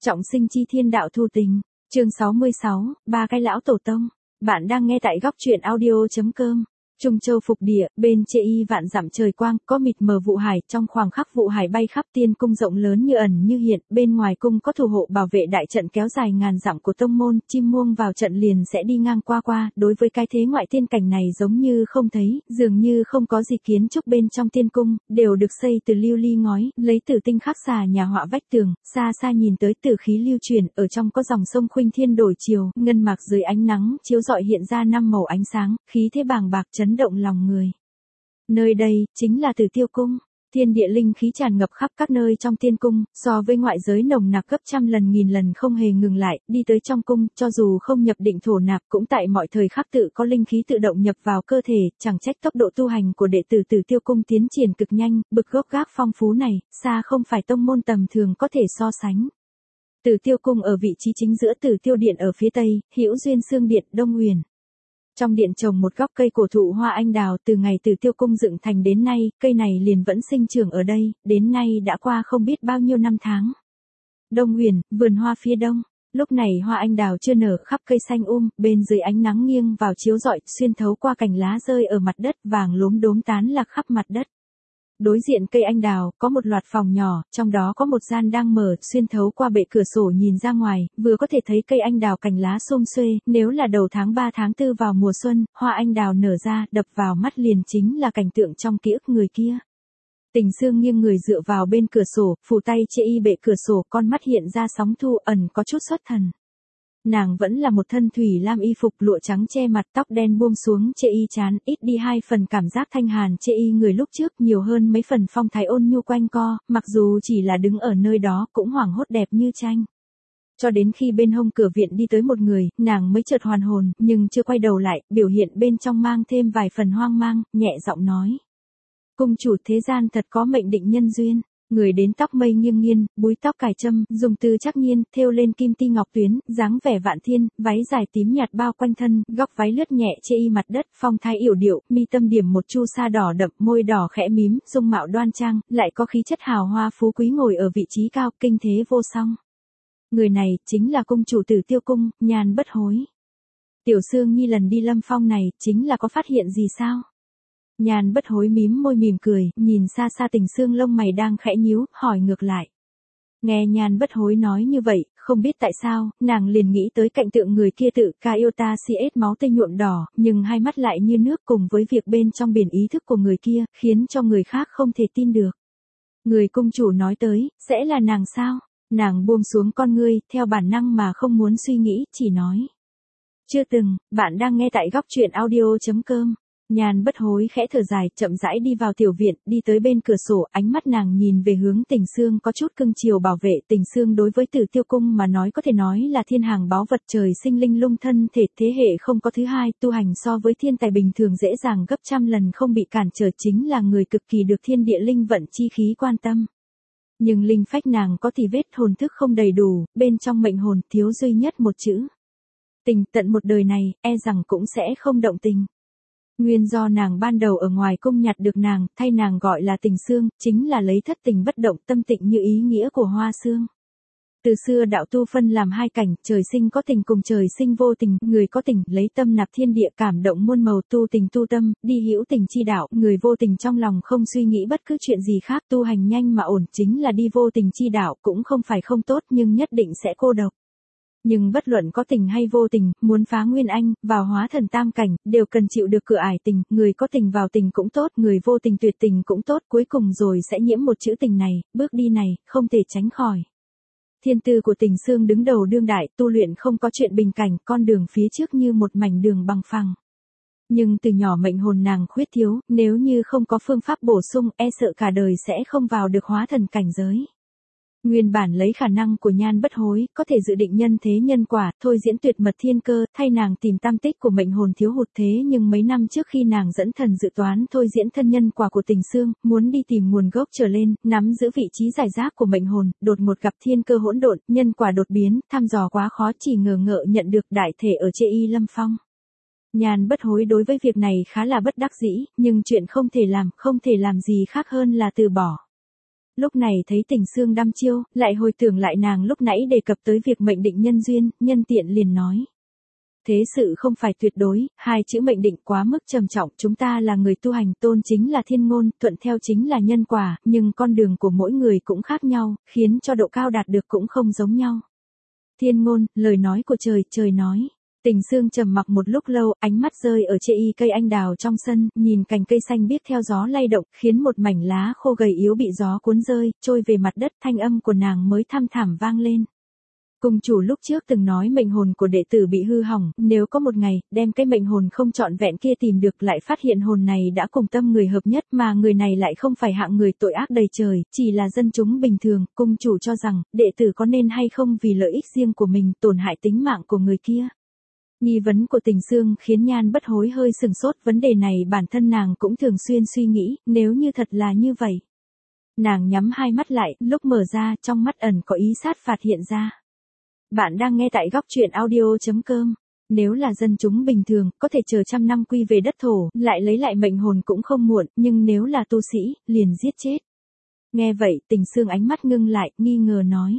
Trọng sinh chi thiên đạo thu tình, chương 66, ba cái lão tổ tông. Bạn đang nghe tại góc truyện audio.com. Trung Châu phục địa, bên chê y vạn dặm trời quang, có mịt mờ vụ hải, trong khoảng khắc vụ hải bay khắp tiên cung rộng lớn như ẩn như hiện, bên ngoài cung có thủ hộ bảo vệ đại trận kéo dài ngàn dặm của tông môn, chim muông vào trận liền sẽ đi ngang qua, đối với cái thế ngoại tiên cảnh này giống như không thấy, dường như không có gì kiến trúc bên trong tiên cung, đều được xây từ lưu ly ngói, lấy tử tinh khắc xà nhà họa vách tường, xa xa nhìn tới tử khí lưu truyền, ở trong có dòng sông khuynh thiên đổi chiều, ngân mạc dưới ánh nắng, chiếu rọi hiện ra năm màu ánh sáng, khí thế bàng bạc chấn động lòng người. Nơi đây, chính là Tử Tiêu Cung. Thiên địa linh khí tràn ngập khắp các nơi trong tiên cung, so với ngoại giới nồng nặc gấp trăm lần nghìn lần không hề ngừng lại, đi tới trong cung, cho dù không nhập định thổ nạp cũng tại mọi thời khắc tự có linh khí tự động nhập vào cơ thể, chẳng trách tốc độ tu hành của đệ tử Tử Tiêu Cung tiến triển cực nhanh, bực gốc gác phong phú này, xa không phải tông môn tầm thường có thể so sánh. Tử Tiêu Cung ở vị trí chính giữa Tử Tiêu Điện ở phía tây, Hữu Duyên Xương Điện, Đông Huyền. Trong điện trồng một gốc cây cổ thụ hoa anh đào, từ ngày Tử Tiêu Cung dựng thành đến nay, cây này liền vẫn sinh trưởng ở đây, đến nay đã qua không biết bao nhiêu năm tháng. Đông Huyền, vườn hoa phía đông. Lúc này hoa anh đào chưa nở, khắp cây xanh bên dưới ánh nắng nghiêng vào chiếu rọi, xuyên thấu qua cành lá rơi ở mặt đất, vàng lốm đốm tán lạc khắp mặt đất. Đối diện cây anh đào, có một loạt phòng nhỏ, trong đó có một gian đang mở, xuyên thấu qua bệ cửa sổ nhìn ra ngoài, vừa có thể thấy cây anh đào cành lá xum xuê, nếu là đầu tháng 3 tháng 4 vào mùa xuân, hoa anh đào nở ra, đập vào mắt liền chính là cảnh tượng trong ký ức người kia. Tình Sương nghiêng người dựa vào bên cửa sổ, phủ tay chê y bệ cửa sổ, con mắt hiện ra sóng thu ẩn có chút xuất thần. Nàng vẫn là một thân thủy lam y phục lụa trắng che mặt, tóc đen buông xuống chê y trán, ít đi hai phần cảm giác thanh hàn chê y người lúc trước, nhiều hơn mấy phần phong thái ôn nhu quanh co, mặc dù chỉ là đứng ở nơi đó cũng hoảng hốt đẹp như tranh. Cho đến khi bên hông cửa viện đi tới một người, nàng mới chợt hoàn hồn, nhưng chưa quay đầu lại, biểu hiện bên trong mang thêm vài phần hoang mang, nhẹ giọng nói. Cung chủ thế gian thật có mệnh định nhân duyên. Người đến tóc mây nghiêng nghiêng, búi tóc cài châm, dùng từ chắc nhiên, thêu lên kim ti ngọc tuyến, dáng vẻ vạn thiên, váy dài tím nhạt bao quanh thân, góc váy lướt nhẹ chê y mặt đất, phong thái yểu điệu, mi tâm điểm một chu sa đỏ đậm, môi đỏ khẽ mím, dung mạo đoan trang, lại có khí chất hào hoa phú quý ngồi ở vị trí cao, kinh thế vô song. Người này chính là cung chủ Tử Tiêu Cung, Nhan Bất Hối. Tiểu Sương Nhi lần đi Lâm Phong này, chính là có phát hiện gì sao? Nhan Bất Hối mím môi mỉm cười, nhìn xa xa Tình Sương lông mày đang khẽ nhíu, hỏi ngược lại. Nghe Nhan Bất Hối nói như vậy, không biết tại sao, nàng liền nghĩ tới cảnh tượng người kia tự ca yêu ta si ết máu tươi nhuộm đỏ, nhưng hai mắt lại như nước cùng với việc bên trong biển ý thức của người kia, khiến cho người khác không thể tin được. Người cung chủ nói tới, sẽ là nàng sao? Nàng buông xuống con ngươi, theo bản năng mà không muốn suy nghĩ, chỉ nói. Chưa từng, bạn đang nghe tại góc truyện audio.com. Nhan Bất Hối khẽ thở dài, chậm rãi đi vào tiểu viện, đi tới bên cửa sổ, ánh mắt nàng nhìn về hướng Tình Sương có chút cưng chiều bảo vệ. Tình Sương đối với Tử Tiêu Cung mà nói có thể nói là thiên hàng báu vật trời sinh linh lung thân thể, thế hệ không có thứ hai, tu hành so với thiên tài bình thường dễ dàng gấp trăm lần không bị cản trở, chính là người cực kỳ được thiên địa linh vận chi khí quan tâm. Nhưng linh phách nàng có thì vết hồn thức không đầy đủ, bên trong mệnh hồn thiếu duy nhất một chữ. Tình, tận một đời này, e rằng cũng sẽ không động tình. Nguyên do nàng ban đầu ở ngoài cung nhặt được nàng, thay nàng gọi là Tình Sương, chính là lấy thất tình bất động tâm tịnh như ý nghĩa của hoa sương. Từ xưa đạo tu phân làm hai cảnh, trời sinh có tình cùng trời sinh vô tình, người có tình lấy tâm nạp thiên địa cảm động muôn màu tu tình tu tâm, đi hữu tình chi đạo, người vô tình trong lòng không suy nghĩ bất cứ chuyện gì khác, tu hành nhanh mà ổn, chính là đi vô tình chi đạo, cũng không phải không tốt nhưng nhất định sẽ cô độc. Nhưng bất luận có tình hay vô tình, muốn phá nguyên anh, vào hóa thần tam cảnh, đều cần chịu được cửa ải tình, người có tình vào tình cũng tốt, người vô tình tuyệt tình cũng tốt, cuối cùng rồi sẽ nhiễm một chữ tình này, bước đi này, không thể tránh khỏi. Thiên tư của Tình Sương đứng đầu đương đại, tu luyện không có chuyện bình cảnh, con đường phía trước như một mảnh đường bằng phẳng. Nhưng từ nhỏ mệnh hồn nàng khuyết thiếu, nếu như không có phương pháp bổ sung, e sợ cả đời sẽ không vào được hóa thần cảnh giới. Nguyên bản lấy khả năng của Nhan Bất Hối, có thể dự định nhân thế nhân quả, thôi diễn tuyệt mật thiên cơ, thay nàng tìm tam tích của mệnh hồn thiếu hụt thế nhưng mấy năm trước khi nàng dẫn thần dự toán thôi diễn thân nhân quả của Tình Sương, muốn đi tìm nguồn gốc trở lên, nắm giữ vị trí giải rác của mệnh hồn, đột ngột gặp thiên cơ hỗn độn, nhân quả đột biến, thăm dò quá khó chỉ ngờ ngợ nhận được đại thể ở chê y Lâm Phong. Nhan Bất Hối đối với việc này khá là bất đắc dĩ, nhưng chuyện không thể làm gì khác hơn là từ bỏ. Lúc này thấy Tình Xương đăm chiêu, lại hồi tưởng lại nàng lúc nãy đề cập tới việc mệnh định nhân duyên, nhân tiện liền nói. Thế sự không phải tuyệt đối, hai chữ mệnh định quá mức trầm trọng, chúng ta là người tu hành, tôn chính là thiên ngôn, thuận theo chính là nhân quả, nhưng con đường của mỗi người cũng khác nhau, khiến cho độ cao đạt được cũng không giống nhau. Thiên ngôn, lời nói của trời, trời nói. Tình Xương trầm mặc một lúc lâu, ánh mắt rơi ở trên cây anh đào trong sân, nhìn cành cây xanh biếc theo gió lay động, khiến một mảnh lá khô gầy yếu bị gió cuốn rơi, trôi về mặt đất, thanh âm của nàng mới thăm thẳm vang lên. Cung chủ lúc trước từng nói mệnh hồn của đệ tử bị hư hỏng, nếu có một ngày, đem cái mệnh hồn không trọn vẹn kia tìm được lại phát hiện hồn này đã cùng tâm người hợp nhất mà người này lại không phải hạng người tội ác đầy trời, chỉ là dân chúng bình thường, cung chủ cho rằng, đệ tử có nên hay không vì lợi ích riêng của mình tổn hại tính mạng của người kia. Nghi vấn của Tình Xương khiến Nhan Bất Hối hơi sừng sốt, vấn đề này bản thân nàng cũng thường xuyên suy nghĩ, nếu như thật là như vậy. Nàng nhắm hai mắt lại, lúc mở ra, trong mắt ẩn có ý sát phạt hiện ra. Bạn đang nghe tại góc truyện audio.com. Nếu là dân chúng bình thường, có thể chờ trăm năm quy về đất thổ, lại lấy lại mệnh hồn cũng không muộn, nhưng nếu là tu sĩ, liền giết chết. Nghe vậy, Tình Xương ánh mắt ngưng lại, nghi ngờ nói.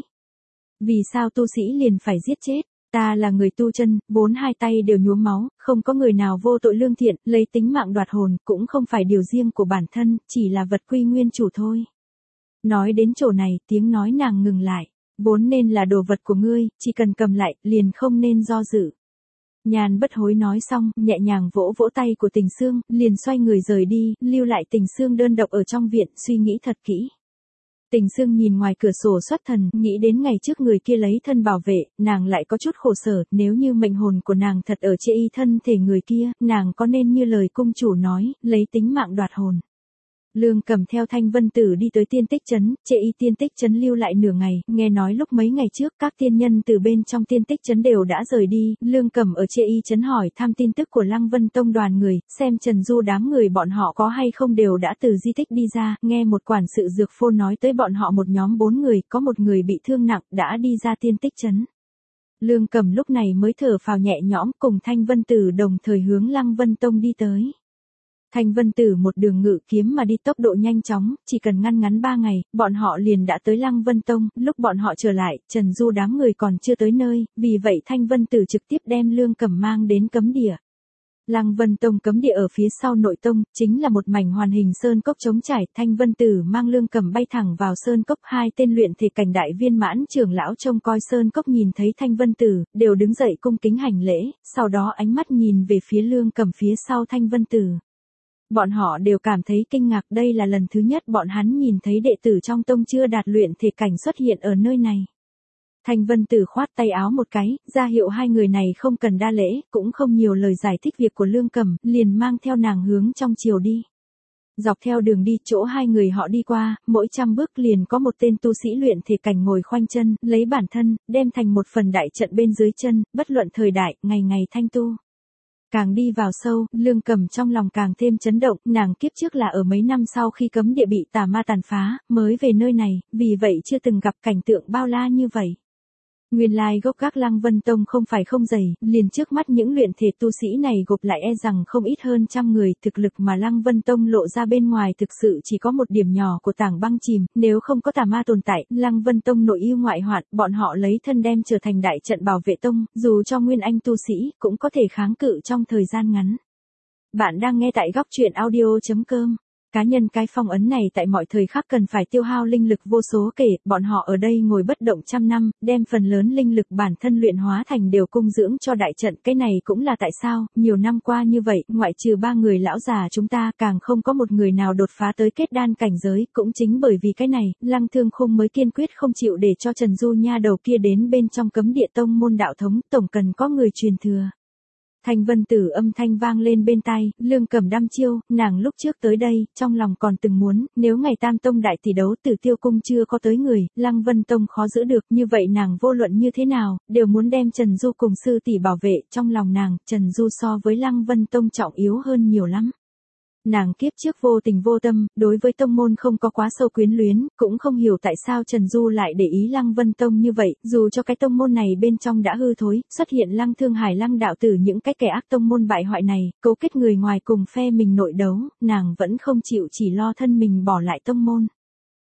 Vì sao tu sĩ liền phải giết chết? Ta là người tu chân, vốn hai tay đều nhuốm máu, không có người nào vô tội lương thiện, lấy tính mạng đoạt hồn, cũng không phải điều riêng của bản thân, chỉ là vật quy nguyên chủ thôi. Nói đến chỗ này, tiếng nói nàng ngừng lại. Vốn nên là đồ vật của ngươi, chỉ cần cầm lại, liền không nên do dự. Nhan Bất Hối nói xong, nhẹ nhàng vỗ vỗ tay của Tình Xương, liền xoay người rời đi, lưu lại Tình Xương đơn độc ở trong viện, suy nghĩ thật kỹ. Tình Xương nhìn ngoài cửa sổ xuất thần, nghĩ đến ngày trước người kia lấy thân bảo vệ, nàng lại có chút khổ sở, nếu như mệnh hồn của nàng thật ở trên y thân thể người kia, nàng có nên như lời cung chủ nói, lấy tính mạng đoạt hồn. Lương Cầm theo Thanh Vân Tử đi tới tiên tích trấn, Trệ Y tiên tích trấn lưu lại nửa ngày, nghe nói lúc mấy ngày trước các tiên nhân từ bên trong tiên tích trấn đều đã rời đi, Lương Cầm ở Trệ Y trấn hỏi thăm tin tức của Lăng Vân Tông đoàn người, xem Trần Du đám người bọn họ có hay không đều đã từ di tích đi ra, nghe một quản sự dược phô nói tới bọn họ một nhóm 4 người, có một người bị thương nặng, đã đi ra tiên tích trấn. Lương Cầm lúc này mới thở phào nhẹ nhõm, cùng Thanh Vân Tử đồng thời hướng Lăng Vân Tông đi tới. Thanh Vân Tử một đường ngự kiếm mà đi tốc độ nhanh chóng, chỉ cần ngăn 3 ngày, bọn họ liền đã tới Lăng Vân Tông, lúc bọn họ trở lại, Trần Du đám người còn chưa tới nơi, vì vậy Thanh Vân Tử trực tiếp đem Lương Cầm mang đến cấm địa. Lăng Vân Tông cấm địa ở phía sau nội tông, chính là một mảnh hoàn hình sơn cốc trống trải, Thanh Vân Tử mang Lương Cầm bay thẳng vào sơn cốc, hai tên luyện thể cảnh đại viên mãn trưởng lão trông coi sơn cốc nhìn thấy Thanh Vân Tử, đều đứng dậy cung kính hành lễ, sau đó ánh mắt nhìn về phía Lương Cầm phía sau Thanh Vân Tử. Bọn họ đều cảm thấy kinh ngạc, đây là lần thứ nhất bọn hắn nhìn thấy đệ tử trong tông chưa đạt luyện thể cảnh xuất hiện ở nơi này. Thanh Vân Tử khoát tay áo một cái, ra hiệu hai người này không cần đa lễ, cũng không nhiều lời giải thích việc của Lương Cầm, liền mang theo nàng hướng trong chiều đi. Dọc theo đường đi, chỗ hai người họ đi qua, mỗi 100 bước liền có một tên tu sĩ luyện thể cảnh ngồi khoanh chân, lấy bản thân, đem thành một phần đại trận bên dưới chân, bất luận thời đại, ngày ngày thanh tu. Càng đi vào sâu, Lương Cầm trong lòng càng thêm chấn động, nàng kiếp trước là ở mấy năm sau khi cấm địa bị tà ma tàn phá, mới về nơi này, vì vậy chưa từng gặp cảnh tượng bao la như vậy. Nguyên lai gốc gác Lăng Vân Tông không phải không dày, liền trước mắt những luyện thể tu sĩ này gộp lại e rằng không ít hơn 100 người, thực lực mà Lăng Vân Tông lộ ra bên ngoài thực sự chỉ có một điểm nhỏ của tảng băng chìm, nếu không có tà ma tồn tại, Lăng Vân Tông nội yêu ngoại hoạn, bọn họ lấy thân đem trở thành đại trận bảo vệ tông, dù cho nguyên anh tu sĩ, cũng có thể kháng cự trong thời gian ngắn. Bạn đang nghe tại góc truyện audio.com. Cá nhân cái phong ấn này tại mọi thời khắc cần phải tiêu hao linh lực vô số kể, bọn họ ở đây ngồi bất động trăm năm, đem phần lớn linh lực bản thân luyện hóa thành đều cung dưỡng cho đại trận, cái này cũng là tại sao, nhiều năm qua như vậy, ngoại trừ 3 người lão già chúng ta càng không có một người nào đột phá tới kết đan cảnh giới, cũng chính bởi vì cái này, Lăng Thương Khung mới kiên quyết không chịu để cho Trần Du nha đầu kia đến bên trong cấm địa tông môn đạo thống, tổng cần có người truyền thừa. Thanh Vân Tử âm thanh vang lên bên tai, Lương Cầm đăm chiêu, nàng lúc trước tới đây, trong lòng còn từng muốn, nếu ngày Tam Tông đại tỷ đấu Tử Tiêu Cung chưa có tới người, Lăng Vân Tông khó giữ được, như vậy nàng vô luận như thế nào, đều muốn đem Trần Du cùng sư tỷ bảo vệ, trong lòng nàng, Trần Du so với Lăng Vân Tông trọng yếu hơn nhiều lắm. Nàng kiếp trước vô tình vô tâm, đối với tông môn không có quá sâu quyến luyến, cũng không hiểu tại sao Trần Du lại để ý Lăng Vân Tông như vậy, dù cho cái tông môn này bên trong đã hư thối, xuất hiện Lăng Thương Hải Lăng đạo tử những cái kẻ ác tông môn bại hoại này, cấu kết người ngoài cùng phe mình nội đấu, nàng vẫn không chịu chỉ lo thân mình bỏ lại tông môn.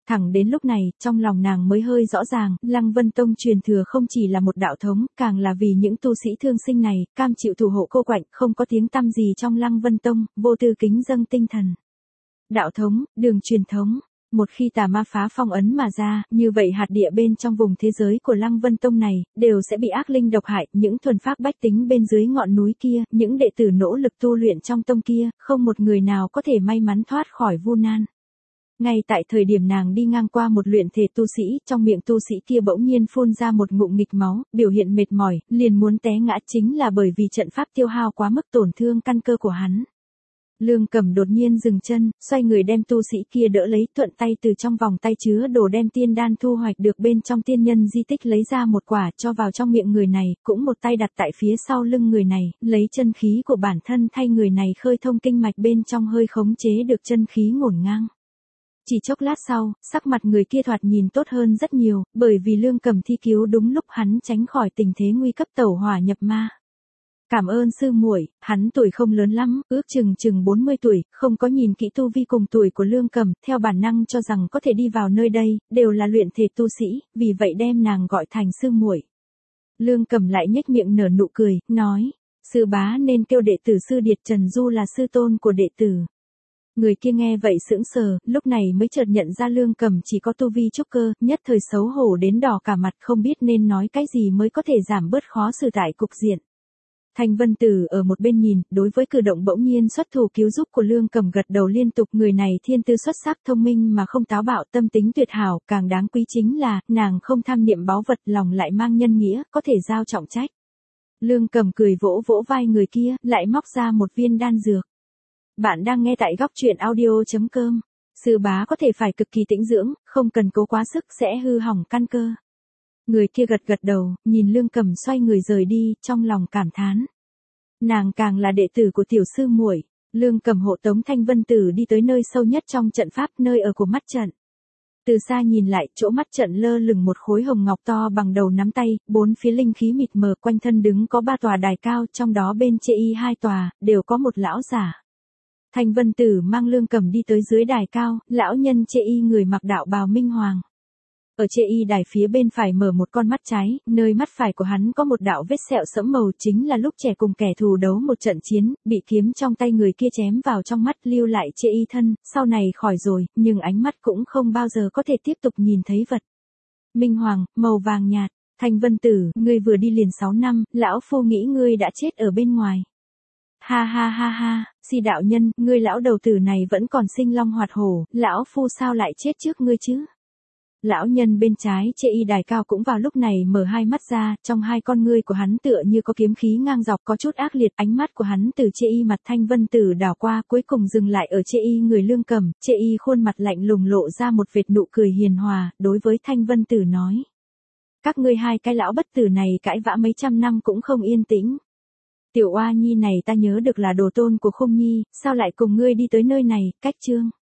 Thẳng đến lúc này, trong lòng nàng mới hơi rõ ràng, Lăng Vân Tông truyền thừa không chỉ là một đạo thống, càng là vì những tu sĩ thương sinh này, cam chịu thủ hộ cô quạnh, không có tiếng tăm gì trong Lăng Vân Tông, vô tư kính dâng tinh thần. Đạo thống, đường truyền thống. Một khi tà ma phá phong ấn mà ra, như vậy hạt địa bên trong vùng thế giới của Lăng Vân Tông này, đều sẽ bị ác linh độc hại, những thuần pháp bách tính bên dưới ngọn núi kia, những đệ tử nỗ lực tu luyện trong tông kia, không một người nào có thể may mắn thoát khỏi vu nan. Ngay tại thời điểm nàng đi ngang qua một luyện thể tu sĩ, trong miệng tu sĩ kia bỗng nhiên phun ra một ngụm nghịch máu, biểu hiện mệt mỏi, liền muốn té ngã chính là bởi vì trận pháp tiêu hao quá mức tổn thương căn cơ của hắn. Lương Cầm đột nhiên dừng chân, xoay người đem tu sĩ kia đỡ lấy, thuận tay từ trong vòng tay chứa đồ đem tiên đan thu hoạch được bên trong tiên nhân di tích lấy ra một quả cho vào trong miệng người này, cũng một tay đặt tại phía sau lưng người này, lấy chân khí của bản thân thay người này khơi thông kinh mạch bên trong hơi khống chế được chân khí ngổn ngang. Chỉ chốc lát sau, sắc mặt người kia thoạt nhìn tốt hơn rất nhiều, bởi vì Lương Cầm thi cứu đúng lúc hắn tránh khỏi tình thế nguy cấp tẩu hỏa nhập ma. Cảm ơn sư muội, hắn tuổi không lớn lắm, ước chừng 40 tuổi, không có nhìn kỹ tu vi cùng tuổi của Lương Cầm, theo bản năng cho rằng có thể đi vào nơi đây, đều là luyện thể tu sĩ, vì vậy đem nàng gọi thành sư muội. Lương Cầm lại nhếch miệng nở nụ cười, nói, sư bá nên kêu đệ tử sư Điệt Trần Du là sư tôn của đệ tử. Người kia nghe vậy sững sờ, lúc này mới chợt nhận ra Lương Cầm chỉ có tu vi trúc cơ, nhất thời xấu hổ đến đỏ cả mặt, không biết nên nói cái gì mới có thể giảm bớt khó xử tại cục diện. Thanh Vân Tử ở một bên nhìn, đối với cử động bỗng nhiên xuất thủ cứu giúp của Lương Cầm gật đầu liên tục, người này thiên tư xuất sắc, thông minh mà không táo bạo, tâm tính tuyệt hảo, càng đáng quý chính là, nàng không tham niệm báu vật, lòng lại mang nhân nghĩa, có thể giao trọng trách. Lương Cầm cười vỗ vỗ vai người kia, lại móc ra một viên đan dược. Bạn đang nghe tại góc truyện audio.com. Sư bá có thể phải cực kỳ tĩnh dưỡng, không cần cố quá sức sẽ hư hỏng căn cơ. Người kia gật gật đầu, nhìn Lương Cầm xoay người rời đi, trong lòng cảm thán. Nàng càng là đệ tử của tiểu sư muội. Lương Cầm hộ tống Thanh Vân Tử đi tới nơi sâu nhất trong trận pháp, nơi ở của mắt trận. Từ xa nhìn lại, chỗ mắt trận lơ lửng một khối hồng ngọc to bằng đầu nắm tay, bốn phía linh khí mịt mờ, quanh thân đứng có 3 tòa đài cao, trong đó bên chê y 2 tòa, đều có một lão giả. Thanh Vân Tử mang Lương Cầm đi tới dưới đài cao, lão nhân chê y người mặc đạo bào minh hoàng. Ở chê y đài phía bên phải mở một con mắt trái, nơi mắt phải của hắn có một đạo vết sẹo sẫm màu, chính là lúc trẻ cùng kẻ thù đấu một trận chiến, bị kiếm trong tay người kia chém vào trong mắt, lưu lại chê y thân, sau này khỏi rồi, nhưng ánh mắt cũng không bao giờ có thể tiếp tục nhìn thấy vật. Minh hoàng, màu vàng nhạt, Thanh Vân Tử, ngươi vừa đi liền 6 năm, lão phu nghĩ ngươi đã chết ở bên ngoài. Ha ha ha ha, Si đạo nhân, ngươi lão đầu tử này vẫn còn sinh long hoạt hổ, lão phu sao lại chết trước ngươi chứ? Lão nhân bên trái chê y đài cao cũng vào lúc này mở hai mắt ra, trong hai con ngươi của hắn tựa như có kiếm khí ngang dọc, có chút ác liệt, ánh mắt của hắn từ chê y mặt Thanh Vân Tử đảo qua, cuối cùng dừng lại ở chê y người Lương Cầm, chê y khuôn mặt lạnh lùng lộ ra một vệt nụ cười hiền hòa, đối với Thanh Vân Tử nói. Các ngươi hai cái lão bất tử này cãi vã mấy trăm năm cũng không yên tĩnh. Tiểu oa nhi này ta nhớ được là đồ tôn của Khung Nhi, sao lại cùng ngươi đi tới nơi này, cách chương.